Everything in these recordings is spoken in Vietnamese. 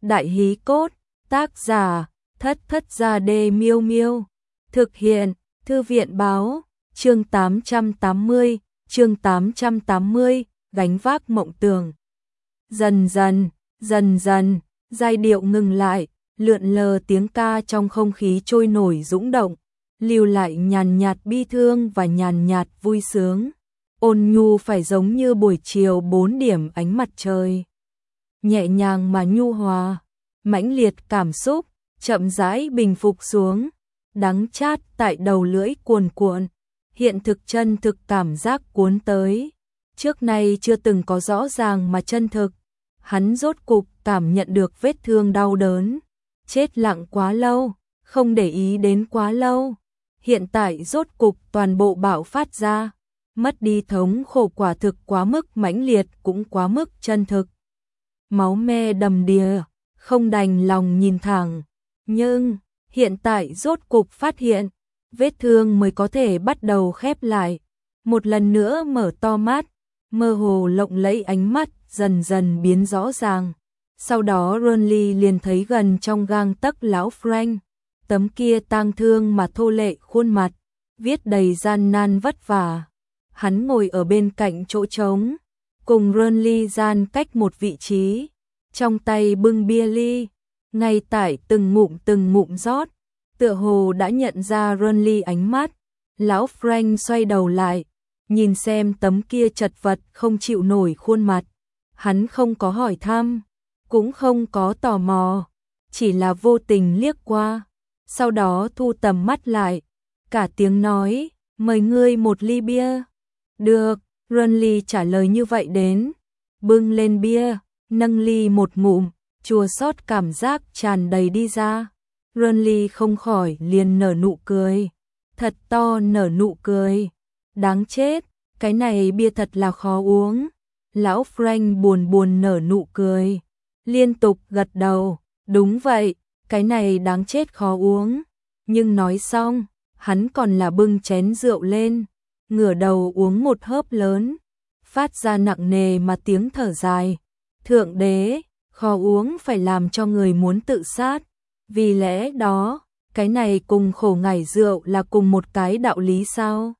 Đại hí cốt, tác giả, Thất Thất Gia Đê Miêu Miêu. Thực hiện, Thư viện báo, chương 880, gánh vác mộng tưởng. Dần dần, giai điệu ngừng lại, lượn lờ tiếng ca trong không khí trôi nổi dũng động, lưu lại nhàn nhạt bi thương và nhàn nhạt vui sướng. Ôn nhu phải giống như buổi chiều 4 điểm ánh mặt trời. Nhẹ nhàng mà nhu hòa, mãnh liệt cảm xúc, chậm rãi bình phục xuống, đắng chát tại đầu lưỡi cuồn cuộn, hiện thực chân thực cảm giác cuốn tới. Trước nay chưa từng có rõ ràng mà chân thực, hắn rốt cục cảm nhận được vết thương đau đớn, chết lặng quá lâu, không để ý đến quá lâu, hiện tại rốt cục toàn bộ bạo phát ra, mất đi thống khổ quả thực quá mức mãnh liệt cũng quá mức chân thực. Máu me đầm đìa, không đành lòng nhìn thẳng, nhưng hiện tại rốt cục phát hiện, vết thương mới có thể bắt đầu khép lại, một lần nữa mở to mắt, mơ hồ lộng lẫy ánh mắt dần dần biến rõ ràng. Sau đó Ronly liền thấy gần trong gang tấc lão Frank, tấm kia tang thương mà thô lệ khuôn mặt, viết đầy gian nan vất vả. Hắn ngồi ở bên cạnh chỗ trống, cùng Ronly gian cách một vị trí, trong tay bưng bia ly, ngay tại từng ngụm rót, tựa hồ đã nhận ra Ronly ánh mắt. Lão Frank xoay đầu lại, nhìn xem tấm kia chật vật không chịu nổi khuôn mặt, hắn không có hỏi thăm, cũng không có tò mò, chỉ là vô tình liếc qua, sau đó thu tầm mắt lại, cả tiếng nói, mời ngươi một ly bia. Được, Ronly trả lời như vậy đến, bưng lên bia, nâng ly một ngụm, chua xót cảm giác tràn đầy đi ra. Ronly không khỏi liền nở nụ cười, thật to nở nụ cười, đáng chết, cái này bia thật là khó uống. Lão Frank buồn nở nụ cười, liên tục gật đầu, đúng vậy, cái này đáng chết khó uống. Nhưng nói xong, hắn còn là bưng chén rượu lên, ngửa đầu uống một hớp lớn, phát ra nặng nề mà tiếng thở dài. Thượng đế, khó uống phải làm cho người muốn tự sát, vì lẽ đó, cái này cùng khổ ngải rượu là cùng một cái đạo lý sao?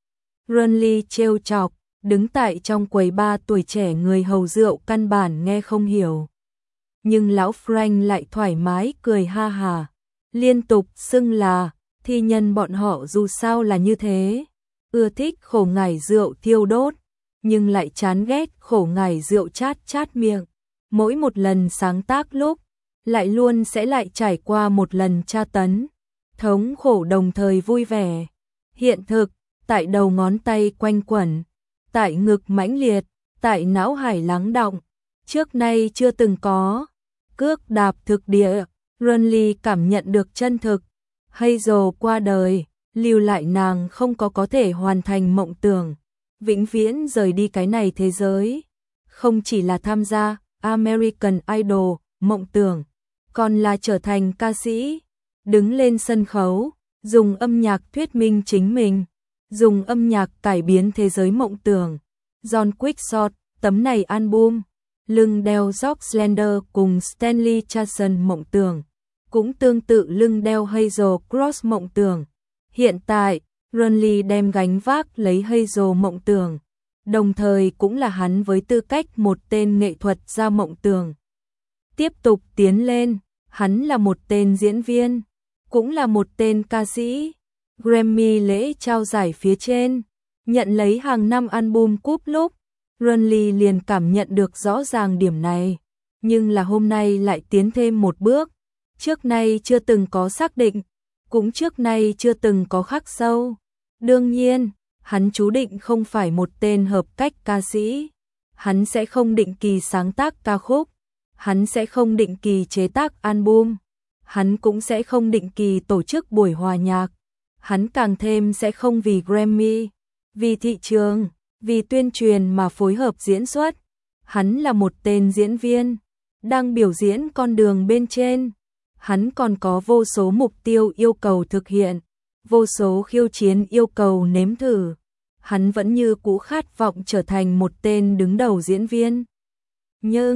Ronly trêu chọc, đứng tại trong quầy bar tuổi trẻ người hầu rượu căn bản nghe không hiểu. Nhưng lão Frank lại thoải mái cười ha hà, liên tục xưng là, thi nhân bọn họ dù sao là như thế, ưa thích khổ ngải rượu thiêu đốt, nhưng lại chán ghét khổ ngải rượu chát miệng. Mỗi một lần sáng tác lúc, lại luôn sẽ lại trải qua một lần tra tấn, thống khổ đồng thời vui vẻ. Hiện thực, tại đầu ngón tay quanh quẩn, tại ngực mãnh liệt, tại não hải lắng đọng, trước nay chưa từng có. Cước đạp thực địa, Ronly cảm nhận được chân thực. Hazel qua đời, lưu lại nàng không có thể hoàn thành mộng tưởng, vĩnh viễn rời đi cái này thế giới. Không chỉ là tham gia American Idol, mộng tưởng, còn là trở thành ca sĩ, đứng lên sân khấu, dùng âm nhạc thuyết minh chính mình, dùng âm nhạc cải biến thế giới mộng tưởng. John Quickshot, tấm này album, lưng đeo George Slender cùng Stanley Charson mộng tưởng, cũng tương tự lưng đeo Hazel Cross mộng tưởng. Hiện tại, Ronly đem gánh vác lấy Hazel mộng tưởng, đồng thời cũng là hắn với tư cách một tên nghệ thuật gia mộng tưởng. Tiếp tục tiến lên, hắn là một tên diễn viên, cũng là một tên ca sĩ. Grammy lễ trao giải phía trên, nhận lấy hàng năm album cúp lúc, Ronly liền cảm nhận được rõ ràng điểm này, nhưng là hôm nay lại tiến thêm một bước, trước nay chưa từng có xác định, cũng trước nay chưa từng có khắc sâu. Đương nhiên, hắn chú định không phải một tên hợp cách ca sĩ, hắn sẽ không định kỳ sáng tác ca khúc, hắn sẽ không định kỳ chế tác album, hắn cũng sẽ không định kỳ tổ chức buổi hòa nhạc, hắn càng thêm sẽ không vì Grammy, vì thị trường, vì tuyên truyền mà phối hợp diễn xuất. Hắn là một tên diễn viên, đang biểu diễn con đường bên trên. Hắn còn có vô số mục tiêu yêu cầu thực hiện, vô số khiêu chiến yêu cầu nếm thử. Hắn vẫn như cũ khát vọng trở thành một tên đứng đầu diễn viên. Nhưng,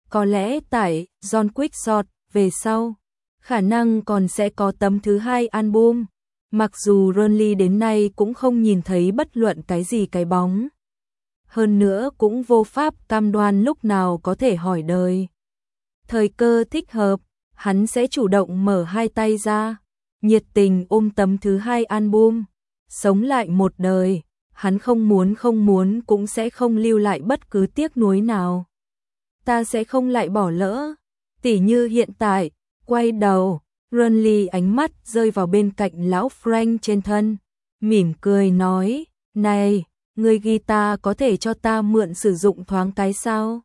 Có lẽ tại John Quickshot về sau, khả năng còn sẽ có tấm thứ hai album. Mặc dù Ronly đến nay cũng không nhìn thấy bất luận cái gì cái bóng. Hơn nữa cũng vô pháp cam đoan lúc nào có thể hỏi đời. Thời cơ thích hợp, hắn sẽ chủ động mở hai tay ra, nhiệt tình ôm tấm thứ hai album, sống lại một đời, hắn không muốn cũng sẽ không lưu lại bất cứ tiếc nuối nào. Ta sẽ không lại bỏ lỡ, tỉ như hiện tại, quay đầu, Ronly ánh mắt rơi vào bên cạnh lão Frank trên thân, mỉm cười nói, này, người guitar có thể cho ta mượn sử dụng thoáng cái sao?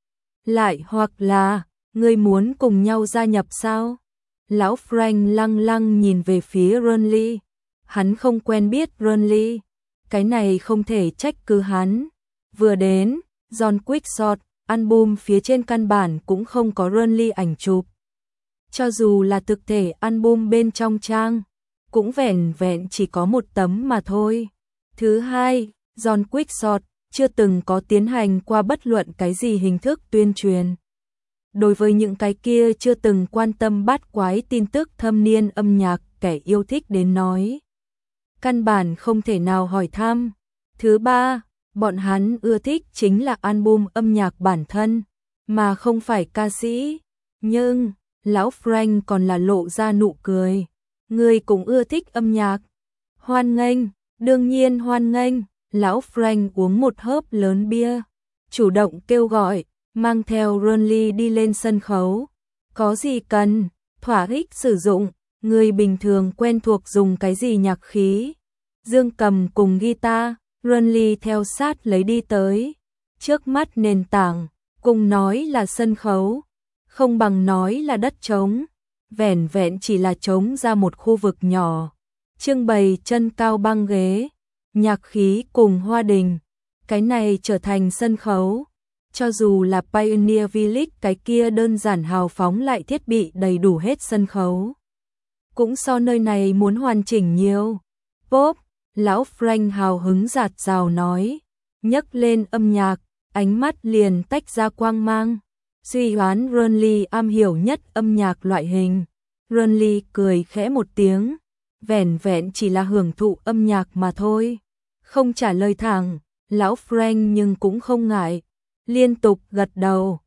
Lại hoặc là, ngươi muốn cùng nhau gia nhập sao? Lão Frank lăng lăng nhìn về phía Ronly. Hắn không quen biết Ronly. Cái này không thể trách cứ hắn. Vừa đến, John Quickshot, album phía trên căn bản cũng không có Ronly ảnh chụp. Cho dù là thực thể album bên trong trang, cũng vẻn vẹn chỉ có một tấm mà thôi. Thứ hai, John Quickshot chưa từng có tiến hành qua bất luận cái gì hình thức tuyên truyền. Đối với những cái kia chưa từng quan tâm bát quái tin tức thâm niên âm nhạc kẻ yêu thích đến nói. Căn bản không thể nào hỏi thăm. Thứ ba, bọn hắn ưa thích chính là album âm nhạc bản thân, mà không phải ca sĩ. Nhưng, lão Frank còn là lộ ra nụ cười. Người cũng ưa thích âm nhạc. Hoan nghênh, đương nhiên hoan nghênh. Lão Frank uống một hớp lớn bia, chủ động kêu gọi, mang theo Ronly đi lên sân khấu. Có gì cần, thỏa thích sử dụng, người bình thường quen thuộc dùng cái gì nhạc khí. Dương cầm cùng guitar, Ronly theo sát lấy đi tới. Trước mắt nền tảng, cùng nói là sân khấu, không bằng nói là đất trống. Vẻn vẹn chỉ là trống ra một khu vực nhỏ, trưng bày chân cao băng ghế, nhạc khí cùng hoa đình. Cái này trở thành sân khấu. Cho dù là Pioneer Village cái kia đơn giản hào phóng lại thiết bị đầy đủ hết sân khấu, cũng so nơi này muốn hoàn chỉnh nhiều. Pop, lão Frank hào hứng dạt dào nói, nhấc lên âm nhạc, ánh mắt liền tách ra quang mang. Suy đoán Ronly am hiểu nhất âm nhạc loại hình. Ronly cười khẽ một tiếng, vẻn vẹn chỉ là hưởng thụ âm nhạc mà thôi. Không trả lời thẳng, lão Frank nhưng cũng không ngại, liên tục gật đầu,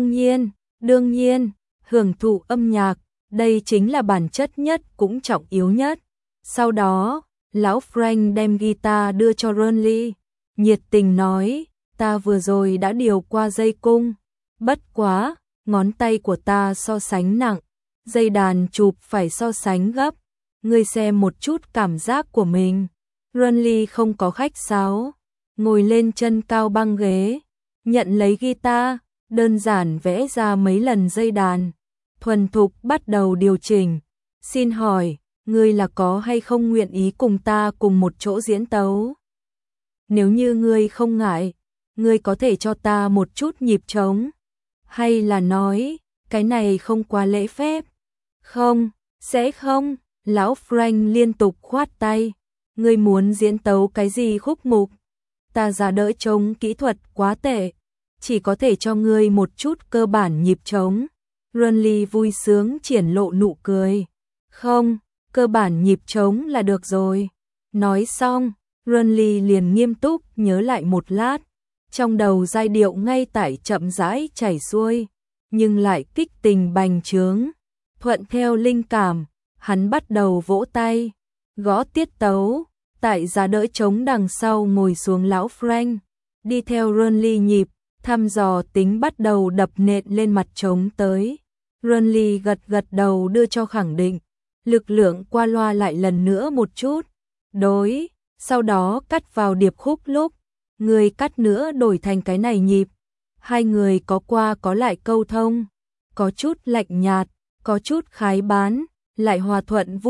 đương nhiên, hưởng thụ âm nhạc, đây chính là bản chất nhất cũng trọng yếu nhất. Sau đó, lão Frank đem guitar đưa cho Ronly, nhiệt tình nói, ta vừa rồi đã điều qua dây cung, bất quá, ngón tay của ta so sánh nặng, dây đàn chụp phải so sánh gấp, ngươi xem một chút cảm giác của mình. Ronly không có khách sáo, ngồi lên chân cao băng ghế, nhận lấy guitar, đơn giản vẽ ra mấy lần dây đàn, thuần thục bắt đầu điều chỉnh. Xin hỏi, ngươi là có hay không nguyện ý cùng ta cùng một chỗ diễn tấu? Nếu như ngươi không ngại, ngươi có thể cho ta một chút nhịp trống, hay là nói, cái này không quá lễ phép? Không, sẽ không, lão Frank liên tục khoát tay. Ngươi muốn diễn tấu cái gì khúc mục? Ta ra đỡ trống kỹ thuật quá tệ, chỉ có thể cho ngươi một chút cơ bản nhịp trống. Ronly vui sướng triển lộ nụ cười. Không, cơ bản nhịp trống là được rồi. Nói xong, Ronly liền nghiêm túc nhớ lại một lát. Trong đầu giai điệu ngay tại chậm rãi chảy xuôi, nhưng lại kích tình bành trướng. Thuận theo linh cảm, hắn bắt đầu vỗ tay, gõ tiết tấu. Tại giá đỡ trống đằng sau ngồi xuống lão Frank, đi theo Ronly nhịp, thăm dò tính bắt đầu đập nện lên mặt trống tới. Ronly gật gật đầu đưa cho khẳng định, lực lượng qua loa lại lần nữa một chút. Đối, sau đó cắt vào điệp khúc lúc, người cắt nữa đổi thành cái này nhịp. Hai người có qua có lại câu thông, có chút lạnh nhạt, có chút khái bán, lại hòa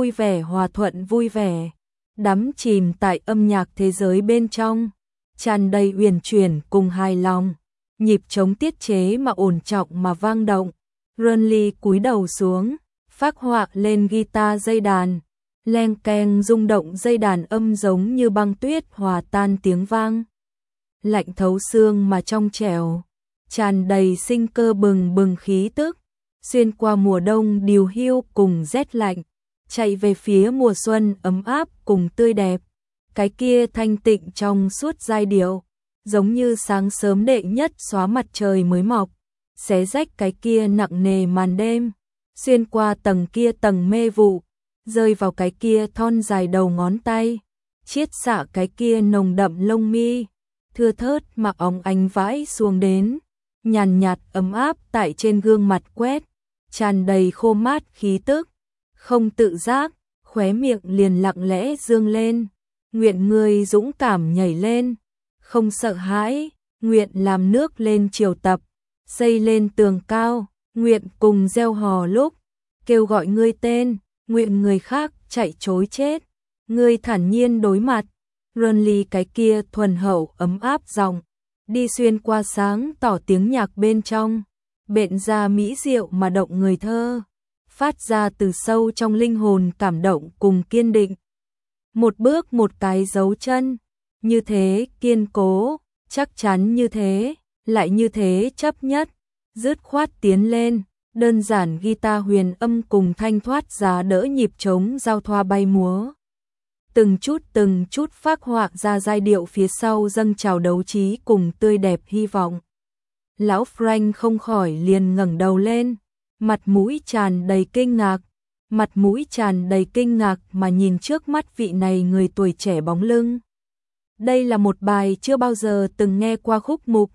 thuận vui vẻ. Đắm chìm tại âm nhạc thế giới bên trong, tràn đầy uyển chuyển cùng hài lòng, nhịp trống tiết chế mà ổn trọng mà vang động. Ronly cúi đầu xuống, phác họa lên guitar dây đàn, leng keng rung động dây đàn âm giống như băng tuyết hòa tan tiếng vang. Lạnh thấu xương mà trong trẻo, tràn đầy sinh cơ bừng bừng khí tức, xuyên qua mùa đông điều hưu cùng rét lạnh, chạy về phía mùa xuân ấm áp cùng tươi đẹp. Cái kia thanh tịnh trong suốt giai điệu, giống như sáng sớm đệ nhất xóa mặt trời mới mọc, xé rách cái kia nặng nề màn đêm, xuyên qua tầng kia tầng mê vụ, rơi vào cái kia thon dài đầu ngón tay, chiết xạ cái kia nồng đậm lông mi, thưa thớt mà óng ánh vãi xuống đến, nhàn nhạt ấm áp tại trên gương mặt quét, tràn đầy khô mát khí tức, không tự giác, khóe miệng liền lặng lẽ dương lên, nguyện người dũng cảm nhảy lên, không sợ hãi, nguyện làm nước lên triều tập, xây lên tường cao, nguyện cùng gieo hò lúc, kêu gọi ngươi tên, nguyện người khác chạy trối chết, ngươi thản nhiên đối mặt, Runly cái kia thuần hậu ấm áp giọng, đi xuyên qua sáng tỏ tiếng nhạc bên trong, bện ra mỹ diệu mà động người thơ, phát ra từ sâu trong linh hồn cảm động cùng kiên định. Một bước một cái dấu chân, như thế kiên cố, chắc chắn như thế, lại như thế chấp nhất, dứt khoát tiến lên, đơn giản guitar huyền âm cùng thanh thoát giá đỡ nhịp trống giao thoa bay múa. Từng chút phác họa ra giai điệu phía sau dâng trào đấu trí cùng tươi đẹp hy vọng. Lão Frank không khỏi liền ngẩng đầu lên, mặt mũi tràn đầy kinh ngạc mà nhìn trước mắt vị này người tuổi trẻ bóng lưng. Đây là một bài chưa bao giờ từng nghe qua khúc mục.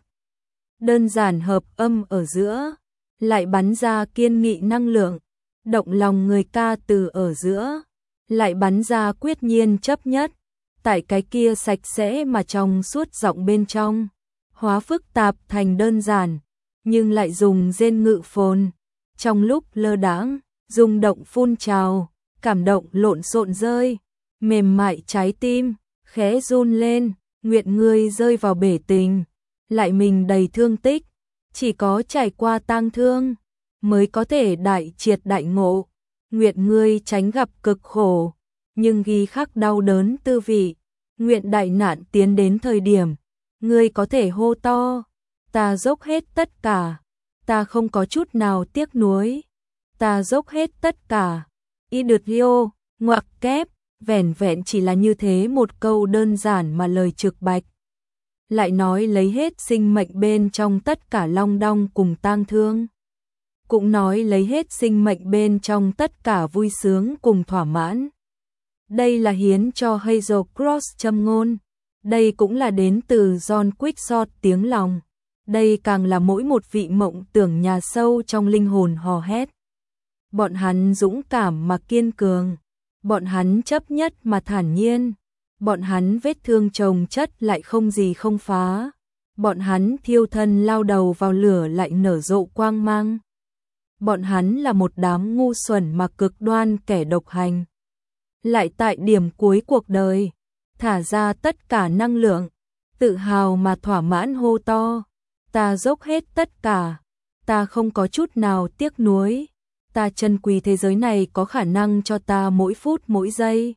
Đơn giản hợp âm ở giữa, lại bắn ra kiên nghị năng lượng, động lòng người ca từ ở giữa, lại bắn ra quyết nhiên chấp nhất, tại cái kia sạch sẽ mà trong suốt giọng bên trong, hóa phức tạp thành đơn giản, nhưng lại dùng rên ngự phồn, trong lúc lơ đãng, rung động phun trào, cảm động lộn xộn rơi, mềm mại trái tim, khẽ run lên, nguyện ngươi rơi vào bể tình, lại mình đầy thương tích, chỉ có trải qua tang thương, mới có thể đại triệt đại ngộ, nguyện ngươi tránh gặp cực khổ, nhưng ghi khắc đau đớn tư vị, nguyện đại nạn tiến đến thời điểm, ngươi có thể hô to, ta dốc hết tất cả, ta không có chút nào tiếc nuối, ta dốc hết tất cả, y đượt rio, ngoặc kép, vẻn vẹn chỉ là như thế một câu đơn giản mà lời trực bạch. Lại nói lấy hết sinh mệnh bên trong tất cả long đong cùng tang thương. Cũng nói lấy hết sinh mệnh bên trong tất cả vui sướng cùng thỏa mãn. Đây là hiến cho Hazel Cross châm ngôn. Đây cũng là đến từ John Quixote tiếng lòng. Đây càng là mỗi một vị mộng tưởng nhà sâu trong linh hồn hò hét. Bọn hắn dũng cảm mà kiên cường. Bọn hắn chấp nhất mà thản nhiên. Bọn hắn vết thương chồng chất lại không gì không phá. Bọn hắn thiêu thân lao đầu vào lửa lại nở rộ quang mang. Bọn hắn là một đám ngu xuẩn mà cực đoan kẻ độc hành. Lại tại điểm cuối cuộc đời, thả ra tất cả năng lượng, tự hào mà thỏa mãn hô to. Ta dốc hết tất cả, ta không có chút nào tiếc nuối, ta trân quý thế giới này có khả năng cho ta mỗi phút mỗi giây.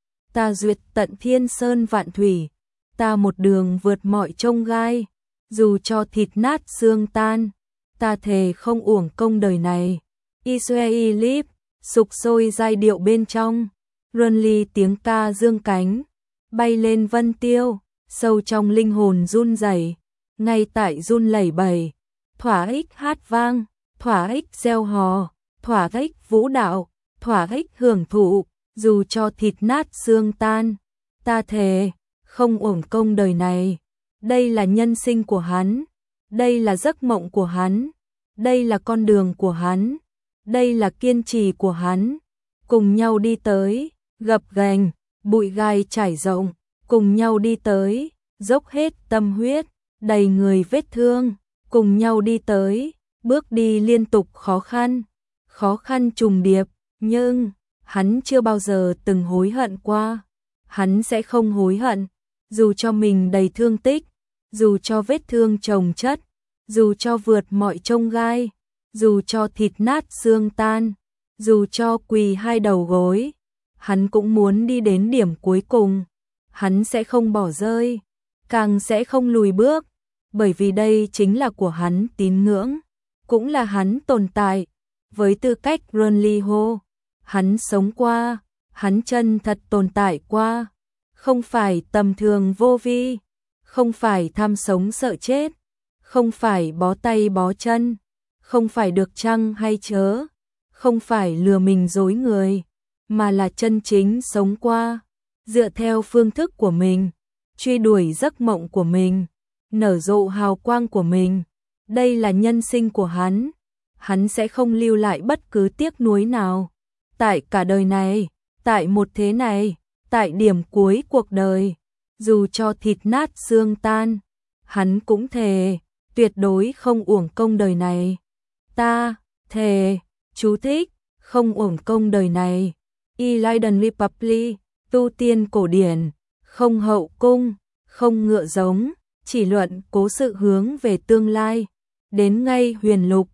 Ta duyệt tận thiên sơn vạn thủy, ta một đường vượt mọi chông gai, dù cho thịt nát xương tan, ta thề không uổng công đời này. Israelip, sục sôi giai điệu bên trong, Runly tiếng ca dương cánh, bay lên vân tiêu, sâu trong linh hồn run rẩy, ngay tại run lẩy bẩy, thỏa ích hát vang, thỏa ích gieo hò, thỏa ích vũ đạo, thỏa ích hưởng thụ, dù cho thịt nát xương tan, ta thề không uổng công đời này. Đây là nhân sinh của hắn, đây là giấc mộng của hắn, đây là con đường của hắn, đây là kiên trì của hắn, cùng nhau đi tới, gập ghềnh, bụi gai trải rộng, cùng nhau đi tới, dốc hết tâm huyết, đầy người vết thương, cùng nhau đi tới, bước đi liên tục khó khăn trùng điệp, nhưng hắn chưa bao giờ từng hối hận qua, hắn sẽ không hối hận, dù cho mình đầy thương tích, dù cho vết thương chồng chất, dù cho vượt mọi chông gai, dù cho thịt nát xương tan, dù cho quỳ hai đầu gối, hắn cũng muốn đi đến điểm cuối cùng, hắn sẽ không bỏ rơi, càng sẽ không lùi bước, bởi vì đây chính là của hắn tín ngưỡng, cũng là hắn tồn tại. Với tư cách Runliho, hắn sống qua, hắn chân thật tồn tại qua, không phải tầm thường vô vi, không phải tham sống sợ chết, không phải bó tay bó chân, không phải được chăng hay chớ, không phải lừa mình dối người, mà là chân chính sống qua, dựa theo phương thức của mình, truy đuổi giấc mộng của mình, nở rộ hào quang của mình. Đây là nhân sinh của hắn sẽ không lưu lại bất cứ tiếc nuối nào. Tại cả đời này, tại một thế này, tại điểm cuối cuộc đời, dù cho thịt nát xương tan, hắn cũng thề, tuyệt đối không uổng công đời này. Ta, thề, chú thích, không uổng công đời này. Ilidan Republic, tu tiên cổ điển, không hậu cung, không ngựa giống, chỉ luận cố sự hướng về tương lai. Đến ngay huyền lục,